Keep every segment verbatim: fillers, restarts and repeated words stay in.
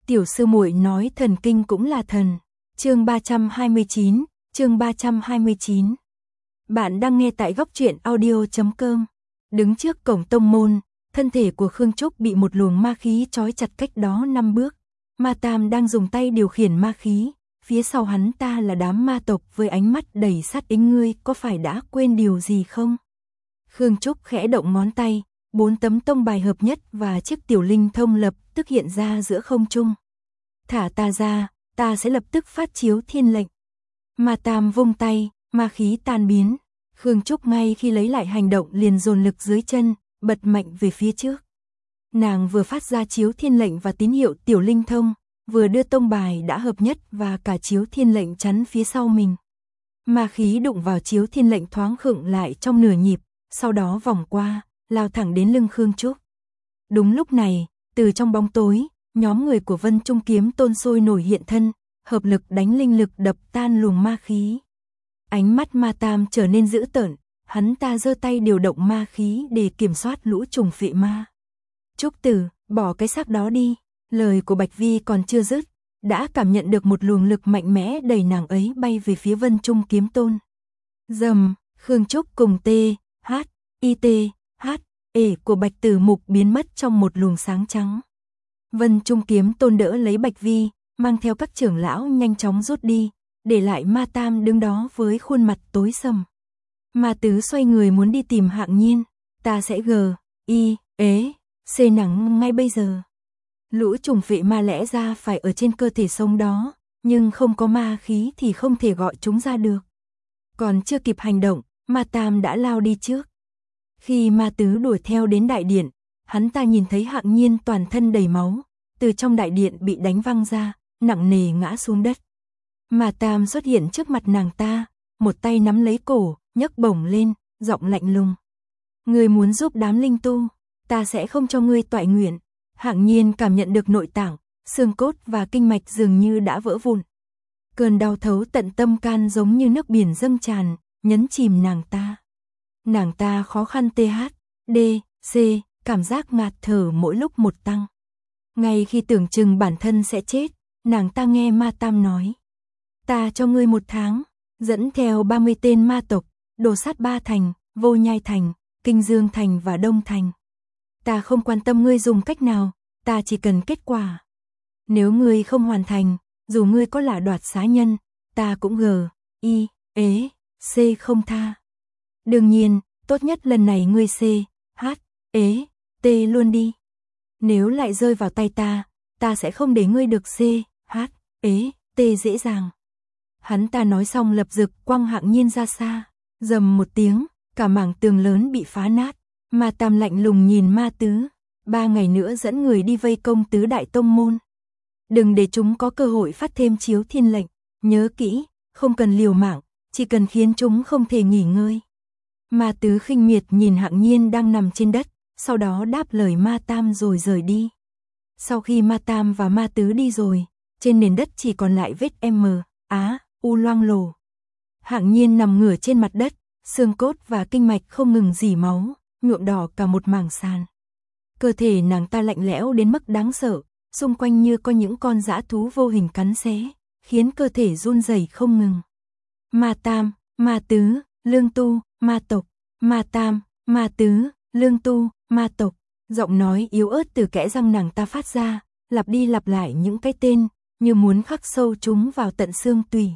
Tiểu sư muội nói thần kinh cũng là thần. Chương ba trăm hai mươi chín, chương ba trăm hai mươi chín. Bạn đang nghe tại góc truyện audio chấm com. Đứng trước cổng tông môn, thân thể của Khương Trúc bị một luồng ma khí trói chặt cách đó năm bước. Ma Tam đang dùng tay điều khiển ma khí, phía sau hắn ta là đám ma tộc với ánh mắt đầy sát ý. Ngươi có phải đã quên điều gì không? Khương Trúc khẽ động ngón tay, bốn tấm tông bài hợp nhất và chiếc tiểu linh thông lập tức hiện ra giữa không trung. Thả ta ra, ta sẽ lập tức phát chiếu thiên lệnh. Ma Tam vung tay, ma khí tan biến. Khương Trúc ngay khi lấy lại hành động liền dồn lực dưới chân, bật mạnh về phía trước. Nàng vừa phát ra chiếu thiên lệnh và tín hiệu tiểu linh thông, vừa đưa tông bài đã hợp nhất và cả chiếu thiên lệnh chắn phía sau mình. Ma khí đụng vào chiếu thiên lệnh thoáng khựng lại trong nửa nhịp, sau đó vòng qua, lao thẳng đến lưng Khương Trúc. Đúng lúc này, từ trong bóng tối, nhóm người của Vân Trung Kiếm Tôn sôi nổi hiện thân, hợp lực đánh linh lực đập tan luồng ma khí. Ánh mắt Ma Tam trở nên dữ tợn, hắn ta giơ tay điều động ma khí để kiểm soát lũ trùng phệ ma. Trúc Tử, bỏ cái xác đó đi. Lời của Bạch Vi còn chưa dứt, đã cảm nhận được một luồng lực mạnh mẽ đẩy nàng ấy bay về phía Vân Trung Kiếm Tôn. Dầm, Khương Trúc cùng T, H, I T, H, E của Bạch Tử Mục biến mất trong một luồng sáng trắng. Vân Trung Kiếm Tôn đỡ lấy Bạch Vi, mang theo các trưởng lão nhanh chóng rút đi, để lại Ma Tam đứng đó với khuôn mặt tối sầm. Ma Tứ xoay người muốn đi tìm Hạng Nhiên, ta sẽ g, i, ế, c nắng ngay bây giờ. Lũ trùng phệ ma lẽ ra phải ở trên cơ thể sống đó, nhưng không có ma khí thì không thể gọi chúng ra được. Còn chưa kịp hành động, Ma Tam đã lao đi trước. Khi Ma Tứ đuổi theo đến đại điện, hắn ta nhìn thấy Hạng Nhiên toàn thân đầy máu, từ trong đại điện bị đánh văng ra, nặng nề ngã xuống đất. Ma Tam xuất hiện trước mặt nàng ta, một tay nắm lấy cổ, nhấc bổng lên, giọng lạnh lùng. Ngươi muốn giúp đám linh tu, ta sẽ không cho ngươi toại nguyện. Hạng Nhiên cảm nhận được nội tạng, xương cốt và kinh mạch dường như đã vỡ vụn. Cơn đau thấu tận tâm can giống như nước biển dâng tràn, nhấn chìm nàng ta. Nàng ta khó khăn th, d, c, cảm giác ngạt thở mỗi lúc một tăng. Ngay khi tưởng chừng bản thân sẽ chết, nàng ta nghe Ma Tam nói. Ta cho ngươi một tháng, dẫn theo ba mươi tên ma tộc, đổ sát ba thành, Vô Nhai Thành, Kinh Dương Thành và Đông Thành. Ta không quan tâm ngươi dùng cách nào, ta chỉ cần kết quả. Nếu ngươi không hoàn thành, dù ngươi có là đoạt xá nhân, ta cũng g, i, ế, c không tha. Đương nhiên, tốt nhất lần này ngươi c, h, ế, t luôn đi. Nếu lại rơi vào tay ta, ta sẽ không để ngươi được c, h, ế, t dễ dàng. Hắn ta nói xong lập dực quăng Hạng Nhiên ra xa, rầm một tiếng, cả mảng tường lớn bị phá nát. Ma Tam lạnh lùng nhìn Ma Tứ, ba ngày nữa dẫn người đi vây công tứ đại tông môn. Đừng để chúng có cơ hội phát thêm chiếu thiên lệnh, nhớ kỹ, không cần liều mạng, chỉ cần khiến chúng không thể nghỉ ngơi. Ma Tứ khinh miệt nhìn Hạng Nhiên đang nằm trên đất, sau đó đáp lời Ma Tam rồi rời đi. Sau khi Ma Tam và Ma Tứ đi rồi, trên nền đất chỉ còn lại vết M, Á, U loang lổ. Hạng Nhiên nằm ngửa trên mặt đất, xương cốt và kinh mạch không ngừng rỉ máu, nhuộm đỏ cả một mảng sàn. Cơ thể nàng ta lạnh lẽo đến mức đáng sợ, xung quanh như có những con dã thú vô hình cắn xé, khiến cơ thể run rẩy không ngừng. Ma Tam, Ma Tứ, Lương Tu, ma tộc, Ma Tam, Ma Tứ, Lương Tu, ma tộc. Giọng nói yếu ớt từ kẽ răng nàng ta phát ra, lặp đi lặp lại những cái tên, như muốn khắc sâu chúng vào tận xương tủy.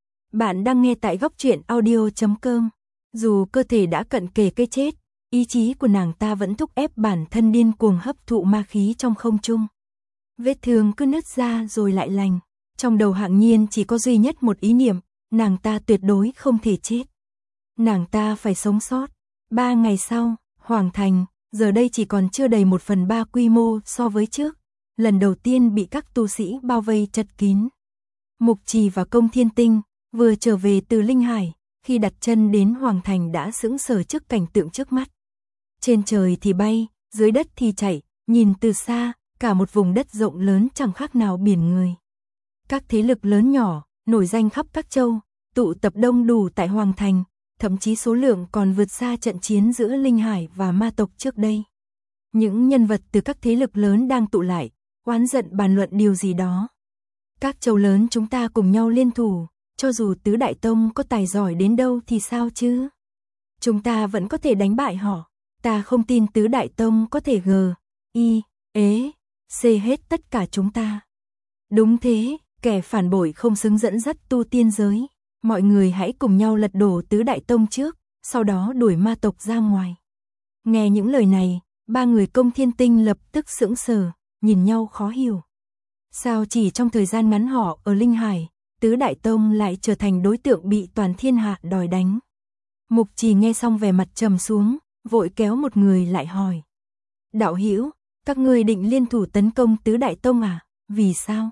Bạn đang nghe tại góc truyện audio chấm com. Dù cơ thể đã cận kề cái chết, ý chí của nàng ta vẫn thúc ép bản thân điên cuồng hấp thụ ma khí trong không trung. Vết thương cứ nứt ra rồi lại lành. Trong đầu Hạng Nhiên chỉ có duy nhất một ý niệm, nàng ta tuyệt đối không thể chết. Nàng ta phải sống sót. Ba ngày sau, Hoàng Thành, giờ đây chỉ còn chưa đầy một phần ba quy mô so với trước. Lần đầu tiên bị các tu sĩ bao vây chật kín. Mục Trì và Công Thiên Tinh vừa trở về từ Linh Hải, khi đặt chân đến Hoàng Thành đã sững sờ trước cảnh tượng trước mắt. Trên trời thì bay, dưới đất thì chạy, nhìn từ xa, cả một vùng đất rộng lớn chẳng khác nào biển người. Các thế lực lớn nhỏ, nổi danh khắp các châu, tụ tập đông đủ tại Hoàng Thành, thậm chí số lượng còn vượt xa trận chiến giữa Linh Hải và ma tộc trước đây. Những nhân vật từ các thế lực lớn đang tụ lại, oán giận bàn luận điều gì đó. Các châu lớn chúng ta cùng nhau liên thủ, cho dù tứ đại tông có tài giỏi đến đâu thì sao chứ? Chúng ta vẫn có thể đánh bại họ. Ta không tin tứ đại tông có thể gờ, y, ế, c hết tất cả chúng ta. Đúng thế, kẻ phản bội không xứng dẫn dắt tu tiên giới. Mọi người hãy cùng nhau lật đổ tứ đại tông trước, sau đó đuổi ma tộc ra ngoài. Nghe những lời này, ba người Công Thiên Tinh lập tức sững sờ, nhìn nhau khó hiểu. Sao chỉ trong thời gian ngắn họ ở Linh Hải, tứ đại tông lại trở thành đối tượng bị toàn thiên hạ đòi đánh. Mục Trì nghe xong vẻ mặt trầm xuống, vội kéo một người lại hỏi. Đạo hữu, các ngươi định liên thủ tấn công tứ đại tông à? Vì sao?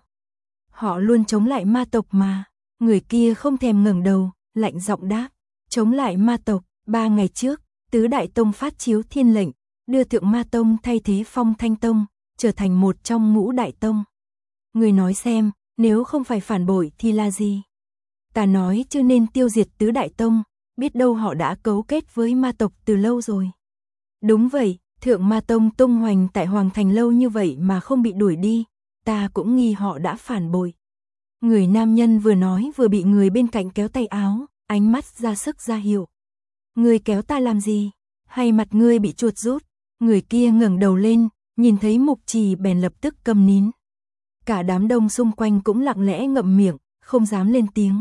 Họ luôn chống lại ma tộc mà. Người kia không thèm ngẩng đầu, lạnh giọng đáp. Chống lại ma tộc, ba ngày trước, tứ đại tông phát chiếu thiên lệnh, đưa Thượng Ma Tông thay thế Phong Thanh Tông, trở thành một trong ngũ đại tông. Người nói xem, nếu không phải phản bội thì là gì? Ta nói chưa nên tiêu diệt tứ đại tông, biết đâu họ đã cấu kết với ma tộc từ lâu rồi. Đúng vậy, Thượng Ma Tông tung hoành tại Hoàng Thành lâu như vậy mà không bị đuổi đi, ta cũng nghi họ đã phản bội. Người nam nhân vừa nói vừa bị người bên cạnh kéo tay áo, ánh mắt ra sức ra hiệu. Ngươi kéo ta làm gì? Hay mặt ngươi bị chuột rút? Người kia ngẩng đầu lên, nhìn thấy Mục Trì bèn lập tức câm nín. Cả đám đông xung quanh cũng lặng lẽ ngậm miệng, không dám lên tiếng.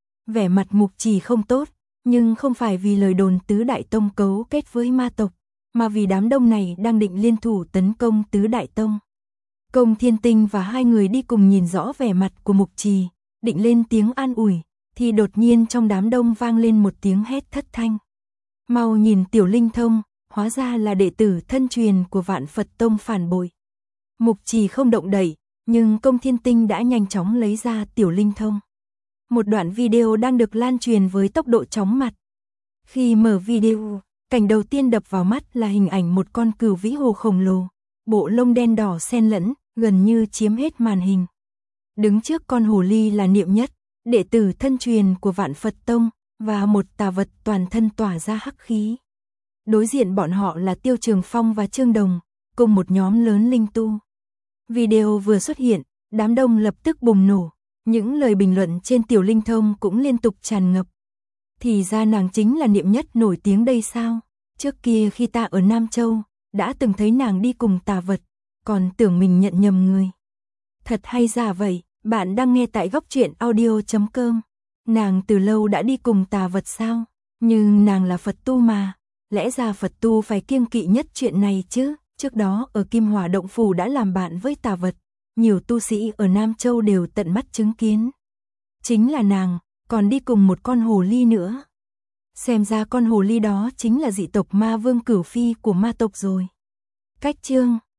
Vẻ mặt Mục Trì không tốt, nhưng không phải vì lời đồn tứ đại tông cấu kết với ma tộc, mà vì đám đông này đang định liên thủ tấn công tứ đại tông. Công Thiên Tinh và hai người đi cùng nhìn rõ vẻ mặt của Mục Trì, định lên tiếng an ủi, thì đột nhiên trong đám đông vang lên một tiếng hét thất thanh. Mau nhìn Tiểu Linh Thông, hóa ra là đệ tử thân truyền của Vạn Phật Tông phản bội. Mục Trì không động đậy, nhưng Công Thiên Tinh đã nhanh chóng lấy ra Tiểu Linh Thông. Một đoạn video đang được lan truyền với tốc độ chóng mặt. Khi mở video, cảnh đầu tiên đập vào mắt là hình ảnh một con cừu vĩ hồ khổng lồ, bộ lông đen đỏ xen lẫn, gần như chiếm hết màn hình. Đứng trước con hồ ly là Niệm Nhất, đệ tử thân truyền của Vạn Phật Tông, và một tà vật toàn thân tỏa ra hắc khí. Đối diện bọn họ là Tiêu Trường Phong và Trương Đồng, cùng một nhóm lớn linh tu. Video vừa xuất hiện, đám đông lập tức bùng nổ, những lời bình luận trên Tiểu Linh Thông cũng liên tục tràn ngập. Thì ra nàng chính là Niệm Nhất nổi tiếng đây sao? Trước kia khi ta ở Nam Châu, đã từng thấy nàng đi cùng tà vật, còn tưởng mình nhận nhầm người. Thật hay giả vậy, bạn đang nghe tại góc truyện audio chấm com. Nàng từ lâu đã đi cùng tà vật sao? Nhưng nàng là Phật tu mà, lẽ ra Phật tu phải kiêng kỵ nhất chuyện này chứ. Trước đó ở Kim Hỏa Động Phủ đã làm bạn với tà vật, nhiều tu sĩ ở Nam Châu đều tận mắt chứng kiến. Chính là nàng, còn đi cùng một con hồ ly nữa. Xem ra con hồ ly đó chính là dị tộc Ma Vương Cửu Phi của ma tộc rồi. Cách chương